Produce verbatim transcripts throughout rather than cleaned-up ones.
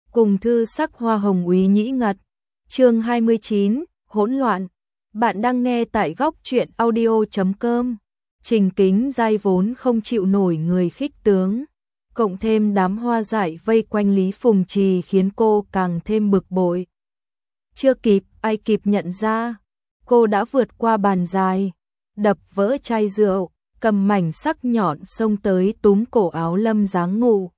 cùng thư sắc hoa hồng úy nhĩ ngật. Chương hai mươi chín, hỗn loạn. Bạn đang nghe tại góc truyện audio chấm com. Trình Kính Giai vốn không chịu nổi người khích tướng, cộng thêm đám hoa dại vây quanh Lý Phùng Trì khiến cô càng thêm bực bội. Chưa kịp ai kịp nhận ra, cô đã vượt qua bàn dài, đập vỡ chai rượu, cầm mảnh sắc nhọn xông tới túm cổ áo Lâm Giáng Ngụ,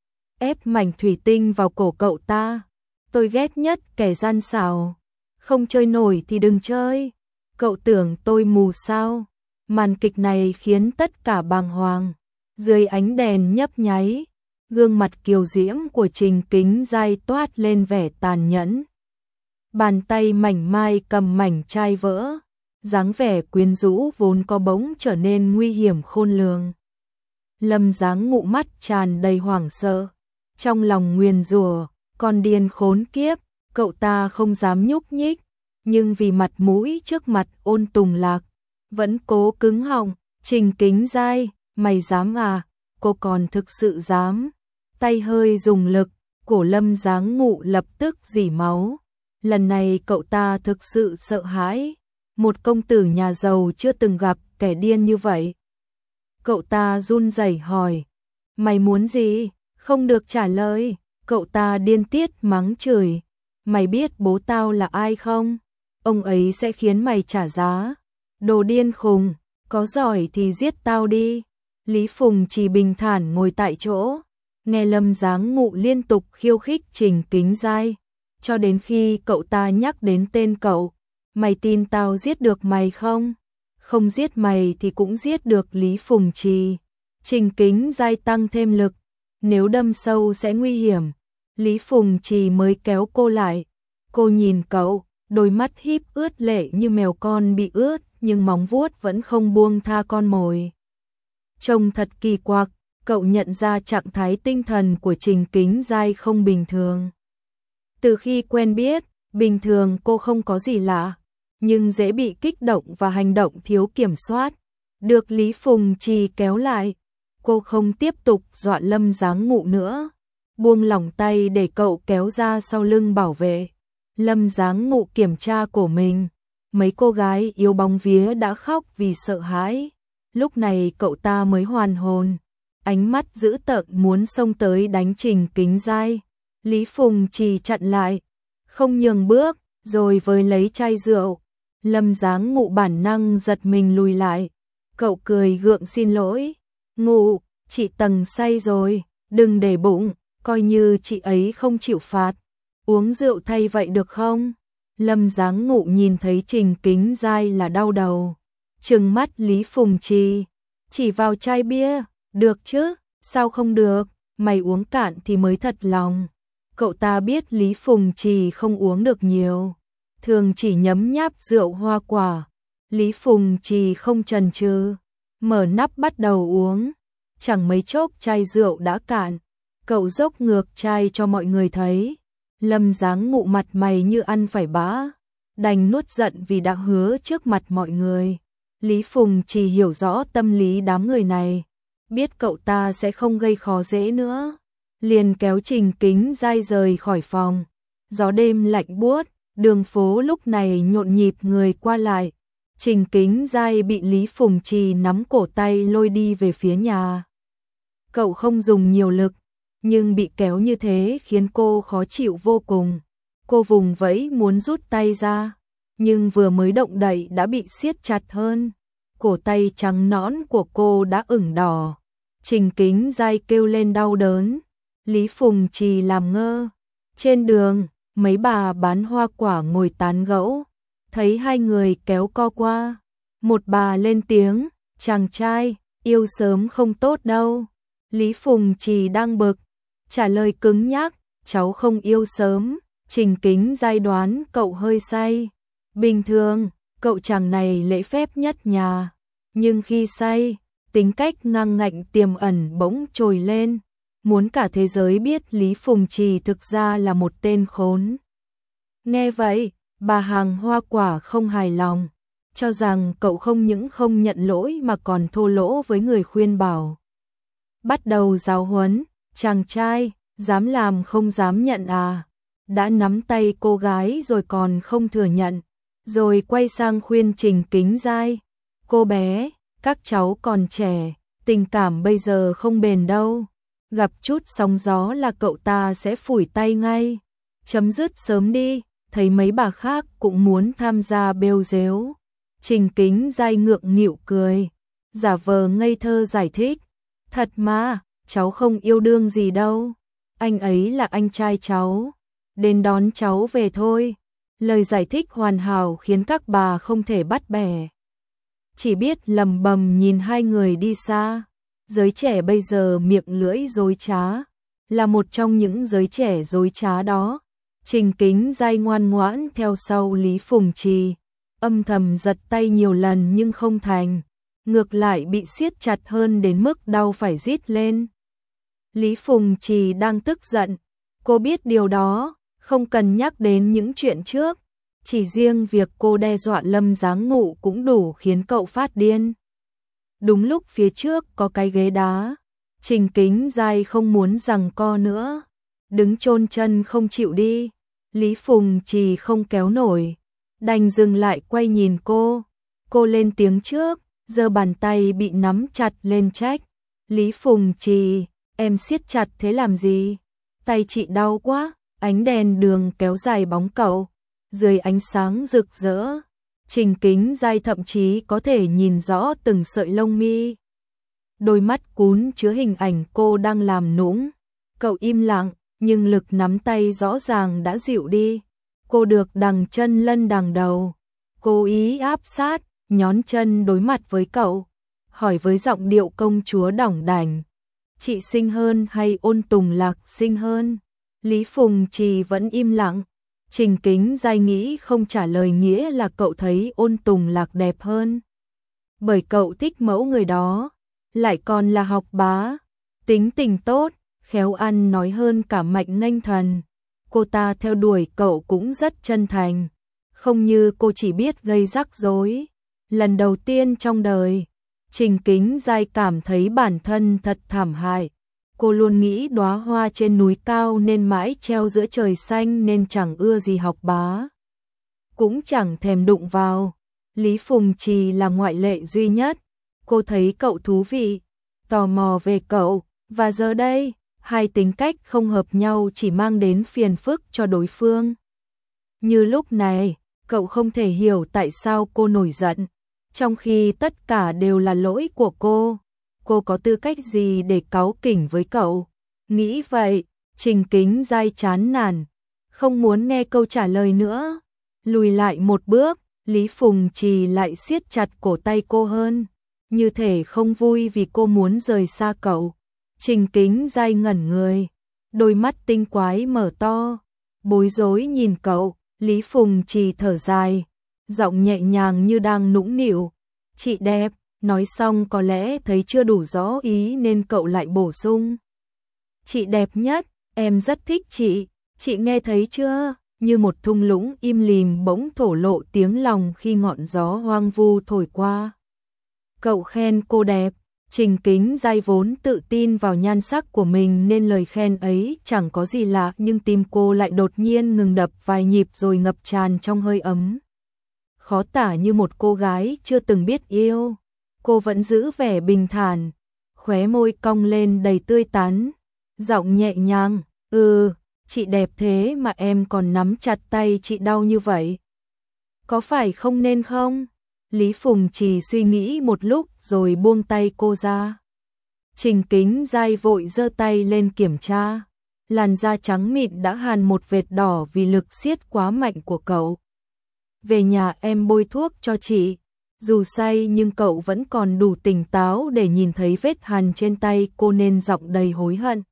ép mảnh thủy tinh vào cổ cậu ta. Tôi ghét nhất kẻ gian xảo, không chơi nổi thì đừng chơi. Cậu tưởng tôi mù sao? Màn kịch này khiến tất cả bàng hoàng. Dưới ánh đèn nhấp nháy, gương mặt kiều diễm của Trình Kính Giai toát lên vẻ tàn nhẫn. Bàn tay mảnh mai cầm mảnh chai vỡ, dáng vẻ quyến rũ vốn có bỗng trở nên nguy hiểm khôn lường. Lâm Giáng Ngụ mắt tràn đầy hoảng sợ, trong lòng nguyền rủa, con điên khốn kiếp. Cậu ta không dám nhúc nhích, nhưng vì mặt mũi trước mặt Ôn Tùng Lạc, vẫn cố cứng họng. Trình Kính Giai, mày dám à? Cô còn thực sự dám? Tay hơi dùng lực, cổ Lâm Giáng Ngụ lập tức rỉ máu. Lần này cậu ta thực sự sợ hãi, một công tử nhà giàu chưa từng gặp kẻ điên như vậy. Cậu ta run rẩy hỏi, mày muốn gì? Không được trả lời. Cậu ta điên tiết mắng chửi, mày biết bố tao là ai không? Ông ấy sẽ khiến mày trả giá. Đồ điên khùng, có giỏi thì giết tao đi. Lý Phùng chỉ bình thản ngồi tại chỗ, nghe Lâm Giáng Ngụ liên tục khiêu khích Trình Kính Giai, cho đến khi cậu ta nhắc đến tên cậu. Mày tin tao giết được mày không? Không giết mày thì cũng giết được Lý Phùng Trì. Trình Kính Giai tăng thêm lực, nếu đâm sâu sẽ nguy hiểm. Lý Phùng Trì mới kéo cô lại. Cô nhìn cậu, đôi mắt híp ướt lệ như mèo con bị ướt, nhưng móng vuốt vẫn không buông tha con mồi. Trông thật kỳ quặc, cậu nhận ra trạng thái tinh thần của Trình Kính Giai không bình thường. Từ khi quen biết, bình thường cô không có gì lạ, nhưng dễ bị kích động và hành động thiếu kiểm soát. Được Lý Phùng Trì kéo lại, cô không tiếp tục dọa Lâm Giáng Ngụ nữa, buông lỏng tay để cậu kéo ra sau lưng bảo vệ. Lâm Giáng Ngụ kiểm tra cổ mình, mấy cô gái yếu bóng vía đã khóc vì sợ hãi. Lúc này cậu ta mới hoàn hồn, ánh mắt dữ tợn muốn xông tới đánh Trình Kính Giai. Lý Phùng Trì chặn lại, không nhường bước, rồi với lấy chai rượu. Lâm Giáng Ngụ bản năng giật mình lùi lại. Cậu cười gượng xin lỗi, Ngụ, chị Tầng say rồi, đừng để bụng, coi như chị ấy không chịu phạt. Uống rượu thay vậy được không? Lâm Giáng Ngụ nhìn thấy Trình Kính Giai là đau đầu, trừng mắt Lý Phùng Trì, chỉ vào chai bia. Được chứ, sao không được, mày uống cạn thì mới thật lòng. Cậu ta biết Lý Phùng Trì không uống được nhiều, thường chỉ nhấm nháp rượu hoa quả. Lý Phùng Trì không chần chừ, mở nắp bắt đầu uống. Chẳng mấy chốc chai rượu đã cạn, cậu dốc ngược chai cho mọi người thấy. Lâm Giáng Ngụ mặt mày như ăn phải bã, đành nuốt giận vì đã hứa trước mặt mọi người. Lý Phùng Trì hiểu rõ tâm lý đám người này, biết cậu ta sẽ không gây khó dễ nữa, liền kéo Trình Kính Giai rời khỏi phòng. Gió đêm lạnh buốt, đường phố lúc này nhộn nhịp người qua lại. Trình Kính Giai bị Lý Phùng Trì nắm cổ tay lôi đi về phía nhà. Cậu không dùng nhiều lực, nhưng bị kéo như thế khiến cô khó chịu vô cùng. Cô vùng vẫy muốn rút tay ra, nhưng vừa mới động đậy đã bị siết chặt hơn. Cổ tay trắng nõn của cô đã ửng đỏ. Trình Kính Giai kêu lên đau đớn. Lý Phùng Trì làm ngơ. Trên đường, mấy bà bán hoa quả ngồi tán gẫu, thấy hai người kéo co qua. Một bà lên tiếng, chàng trai, yêu sớm không tốt đâu. Lý Phùng Trì đang bực, trả lời cứng nhắc, cháu không yêu sớm. Trình Kính Giai đoán cậu hơi say. Bình thường, cậu chàng này lễ phép nhất nhà, nhưng khi say, tính cách ngang ngạnh tiềm ẩn bỗng trồi lên, muốn cả thế giới biết Lý Phùng Trì thực ra là một tên khốn. Nghe vậy, bà hàng hoa quả không hài lòng, cho rằng cậu không những không nhận lỗi mà còn thô lỗ với người khuyên bảo. Bắt đầu giáo huấn, chàng trai, Dám làm không dám nhận à? Đã nắm tay cô gái rồi còn không thừa nhận. Rồi quay sang khuyên Trình Kính Giai. Cô bé, các cháu còn trẻ, tình cảm bây giờ không bền đâu. Gặp chút sóng gió là cậu ta sẽ phủi tay ngay. Chấm dứt sớm đi, thấy mấy bà khác cũng muốn tham gia bêu rếu. Trình Kính Giai ngượng nghịu cười, giả vờ ngây thơ giải thích. Thật mà, cháu không yêu đương gì đâu. Anh ấy là anh trai cháu, đến đón cháu về thôi. Lời giải thích hoàn hảo khiến các bà không thể bắt bẻ. Chỉ biết lầm bầm nhìn hai người đi xa. Giới trẻ bây giờ miệng lưỡi dối trá, là một trong những giới trẻ dối trá đó. Trình Kính Giai ngoan ngoãn theo sau Lý Phùng Trì, âm thầm giật tay nhiều lần nhưng không thành, ngược lại bị siết chặt hơn đến mức đau phải rít lên. Lý Phùng Trì đang tức giận, cô biết điều đó, không cần nhắc đến những chuyện trước, chỉ riêng việc cô đe dọa Lâm Giáng Ngụ cũng đủ khiến cậu phát điên. Đúng lúc phía trước có cái ghế đá, Trình Kính Giai không muốn giằng co nữa, đứng chôn chân không chịu đi. Lý Phùng Trì không kéo nổi, đành dừng lại quay nhìn cô. Cô lên tiếng trước, giơ bàn tay bị nắm chặt lên trách. Lý Phùng Trì, em siết chặt thế làm gì? Tay chị đau quá. Ánh đèn đường kéo dài bóng cậu, dưới ánh sáng rực rỡ. Trình Kính Giai thậm chí có thể nhìn rõ từng sợi lông mi. Đôi mắt cún chứa hình ảnh cô đang làm nũng. Cậu im lặng, nhưng lực nắm tay rõ ràng đã dịu đi. Cô được đằng chân lân đằng đầu. Cố ý áp sát, nhón chân đối mặt với cậu, hỏi với giọng điệu công chúa đỏng đảnh. Chị xinh hơn hay Ôn Tùng Lạc xinh hơn? Lý Phùng Trì vẫn im lặng. Trình Kính Giai nghĩ không trả lời nghĩa là cậu thấy Ôn Tùng Lạc đẹp hơn. Bởi cậu thích mẫu người đó, lại còn là học bá, tính tình tốt, khéo ăn nói hơn cả Mạnh Nghênh Thần. Cô ta theo đuổi cậu cũng rất chân thành, không như cô chỉ biết gây rắc rối. Lần đầu tiên trong đời, Trình Kính Giai cảm thấy bản thân thật thảm hại. Cô luôn nghĩ đóa hoa trên núi cao nên mãi treo giữa trời xanh nên chẳng ưa gì học bá, cũng chẳng thèm đụng vào. Lý Phùng Trì là ngoại lệ duy nhất. Cô thấy cậu thú vị, tò mò về cậu, và giờ đây, hai tính cách không hợp nhau chỉ mang đến phiền phức cho đối phương. Như lúc này, cậu không thể hiểu tại sao cô nổi giận, trong khi tất cả đều là lỗi của cô. Cô có tư cách gì để cáu kỉnh với cậu? Nghĩ vậy, Trình Kính Giai chán nản, không muốn nghe câu trả lời nữa. Lùi lại một bước, Lý Phùng Trì lại siết chặt cổ tay cô hơn, như thể không vui vì cô muốn rời xa cậu. Trình Kính Giai ngẩn người, đôi mắt tinh quái mở to, bối rối nhìn cậu. Lý Phùng Trì thở dài, giọng nhẹ nhàng như đang nũng nịu. Chị đẹp. Nói xong có lẽ thấy chưa đủ rõ ý nên cậu lại bổ sung. Chị đẹp nhất, em rất thích chị, chị nghe thấy chưa? Như một thung lũng im lìm bỗng thổ lộ tiếng lòng khi ngọn gió hoang vu thổi qua. Cậu khen cô đẹp. Trình Kính Giai vốn tự tin vào nhan sắc của mình nên lời khen ấy chẳng có gì lạ, nhưng tim cô lại đột nhiên ngừng đập vài nhịp rồi ngập tràn trong hơi ấm. Khó tả như một cô gái chưa từng biết yêu. Cô vẫn giữ vẻ bình thản, khóe môi cong lên đầy tươi tắn, giọng nhẹ nhàng, "Ừ, chị đẹp thế mà em còn nắm chặt tay chị đau như vậy. Có phải không nên không?" Lý Phùng Trì suy nghĩ một lúc rồi buông tay cô ra. Trình Kính Giai vội giơ tay lên kiểm tra, làn da trắng mịn đã hằn một vệt đỏ vì lực siết quá mạnh của cậu. "Về nhà em bôi thuốc cho chị." Dù say nhưng cậu vẫn còn đủ tỉnh táo để nhìn thấy vết hằn trên tay cô nên giọng đầy hối hận.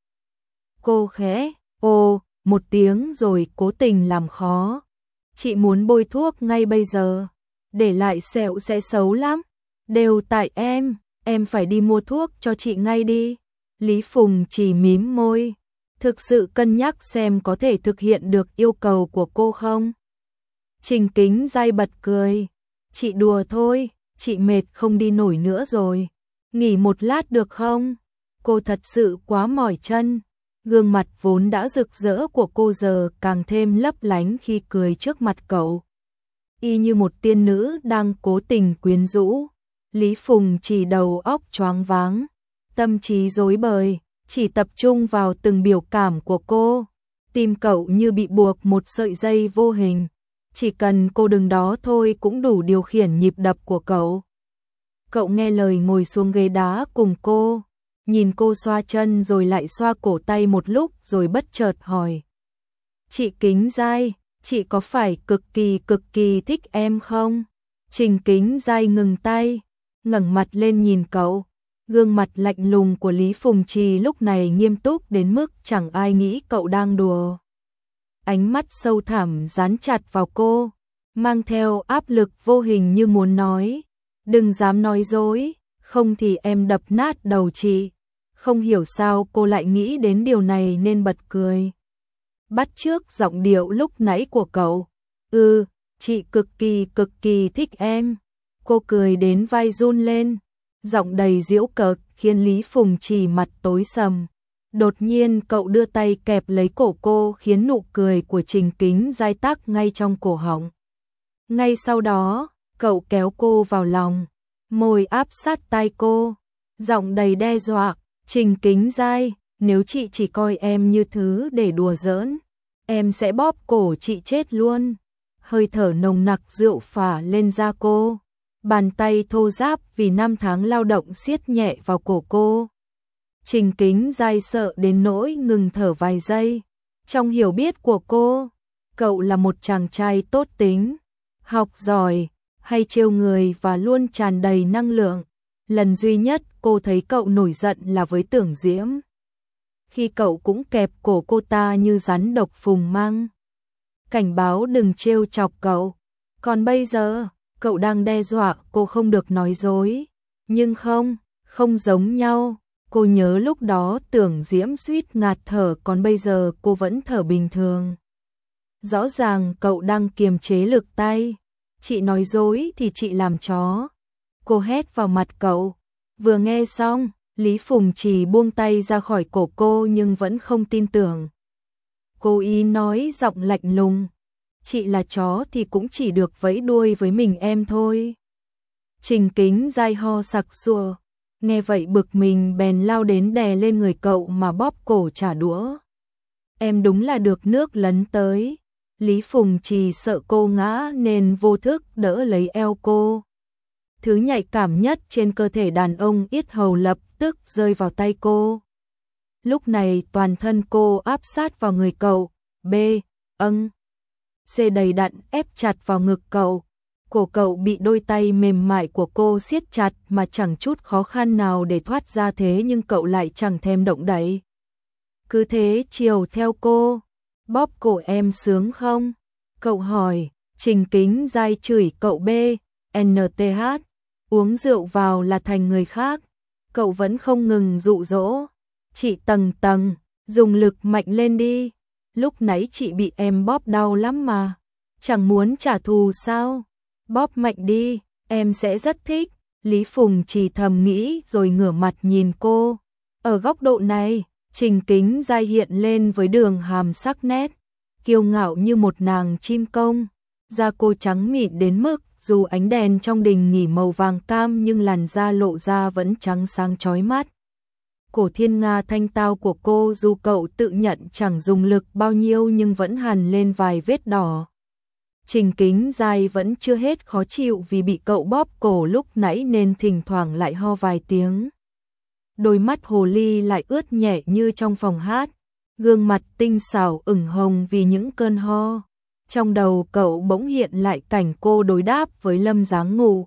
Cô khẽ "Ồ" một tiếng rồi cố tình làm khó. "Chị muốn bôi thuốc ngay bây giờ, để lại sẹo sẽ xấu lắm. Đều tại em, em phải đi mua thuốc cho chị ngay đi." Lý Phùng chỉ mím môi, thực sự cân nhắc xem có thể thực hiện được yêu cầu của cô không. Trình Kính Giai bật cười. "Chị đùa thôi, chị mệt không đi nổi nữa rồi. Nghỉ một lát được không? Cô thật sự quá mỏi chân." Gương mặt vốn đã rực rỡ của cô giờ càng thêm lấp lánh khi cười trước mặt cậu. Y như một tiên nữ đang cố tình quyến rũ. Lý Phùng chỉ đầu óc choáng váng, tâm trí rối bời, chỉ tập trung vào từng biểu cảm của cô. Tim cậu như bị buộc một sợi dây vô hình, chỉ cần cô đứng đó thôi cũng đủ điều khiển nhịp đập của cậu. Cậu nghe lời ngồi xuống ghế đá cùng cô, nhìn cô xoa chân rồi lại xoa cổ tay một lúc rồi bất chợt hỏi. Chị Kính Giai, chị có phải cực kỳ cực kỳ thích em không? Trình Kính Giai ngừng tay, ngẩng mặt lên nhìn cậu. Gương mặt lạnh lùng của Lý Phùng Trì lúc này nghiêm túc đến mức chẳng ai nghĩ cậu đang đùa. Ánh mắt sâu thẳm dán chặt vào cô, mang theo áp lực vô hình như muốn nói. Đừng dám nói dối, không thì em đập nát đầu chị. Không hiểu sao cô lại nghĩ đến điều này nên bật cười. Bắt chước giọng điệu lúc nãy của cậu. Ừ, chị cực kỳ cực kỳ thích em. Cô cười đến vai run lên, giọng đầy giễu cợt khiến Lý Phùng Trì mặt tối sầm. Đột nhiên cậu đưa tay kẹp lấy cổ cô khiến nụ cười của Trình Kính Giai tắc ngay trong cổ họng. Ngay sau đó, cậu kéo cô vào lòng, môi áp sát tai cô, giọng đầy đe dọa. Trình Kính Giai, nếu chị chỉ coi em như thứ để đùa giỡn, em sẽ bóp cổ chị chết luôn. Hơi thở nồng nặc rượu phả lên da cô, bàn tay thô ráp vì năm tháng lao động siết nhẹ vào cổ cô. Trình Kính Giai sợ đến nỗi ngừng thở vài giây. Trong hiểu biết của cô, cậu là một chàng trai tốt tính, học giỏi, hay trêu người và luôn tràn đầy năng lượng. Lần duy nhất cô thấy cậu nổi giận là với Tưởng Diễm. Khi cậu cũng kẹp cổ cô ta như rắn độc phùng mang, cảnh báo đừng trêu chọc cậu. Còn bây giờ, cậu đang đe dọa cô không được nói dối. Nhưng không, không giống nhau. Cô nhớ lúc đó Tưởng Diễm suýt ngạt thở, còn bây giờ cô vẫn thở bình thường. Rõ ràng cậu đang kiềm chế lực tay. Chị nói dối thì chị làm chó. Cô hét vào mặt cậu. Vừa nghe xong, Lý Phùng Trì buông tay ra khỏi cổ cô nhưng vẫn không tin tưởng. Cô ý nói giọng lạnh lùng. Chị là chó thì cũng chỉ được vẫy đuôi với mình em thôi. Trình Kính Giai ho sặc sụa. Nghe vậy bực mình bèn lao đến đè lên người cậu mà bóp cổ trả đũa. Em đúng là được nước lấn tới. Lý Phùng Trì sợ cô ngã nên vô thức đỡ lấy eo cô. Thứ nhạy cảm nhất trên cơ thể đàn ông yết hầu lập tức rơi vào tay cô. Lúc này toàn thân cô áp sát vào người cậu. B, âng, C đầy đặn ép chặt vào ngực cậu. Cổ cậu bị đôi tay mềm mại của cô siết chặt mà chẳng chút khó khăn nào để thoát ra, thế nhưng cậu lại chẳng thèm động đậy. Cứ thế chiều theo cô. Bóp cổ em sướng không? Cậu hỏi. Trình Kính Giai chửi cậu B, N T H. Uống rượu vào là thành người khác. Cậu vẫn không ngừng dụ dỗ. Chị Tầng Tầng, dùng lực mạnh lên đi. Lúc nãy chị bị em bóp đau lắm mà. Chẳng muốn trả thù sao? Bóp mạnh đi, em sẽ rất thích. Lý Phùng Trì thầm nghĩ rồi ngửa mặt nhìn cô. Ở góc độ này, Trình Kính Giai hiện lên với đường hàm sắc nét, kiêu ngạo như một nàng chim công. Da cô trắng mịn đến mức dù ánh đèn trong đình nghỉ màu vàng cam nhưng làn da lộ ra vẫn trắng sáng chói mắt. Cổ thiên nga thanh tao của cô dù cậu tự nhận chẳng dùng lực bao nhiêu nhưng vẫn hằn lên vài vết đỏ. Trình Kính Giai vẫn chưa hết khó chịu vì bị cậu bóp cổ lúc nãy nên thỉnh thoảng lại ho vài tiếng. Đôi mắt hồ ly lại ướt nhẹ như trong phòng hát, gương mặt tinh xảo ửng hồng vì những cơn ho. Trong đầu cậu bỗng hiện lại cảnh cô đối đáp với Lâm Giáng Ngụ.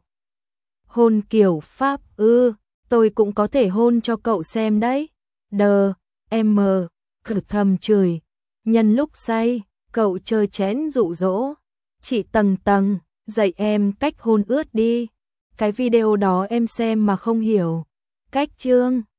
Hôn kiểu Pháp ư, tôi cũng có thể hôn cho cậu xem đấy. Đờ, em mờ, khử thầm chửi. Nhân lúc say, cậu chơi chén dụ dỗ. Chị Tầng Tầng, dạy em cách hôn ướt đi. Cái video đó em xem mà không hiểu. Cách chương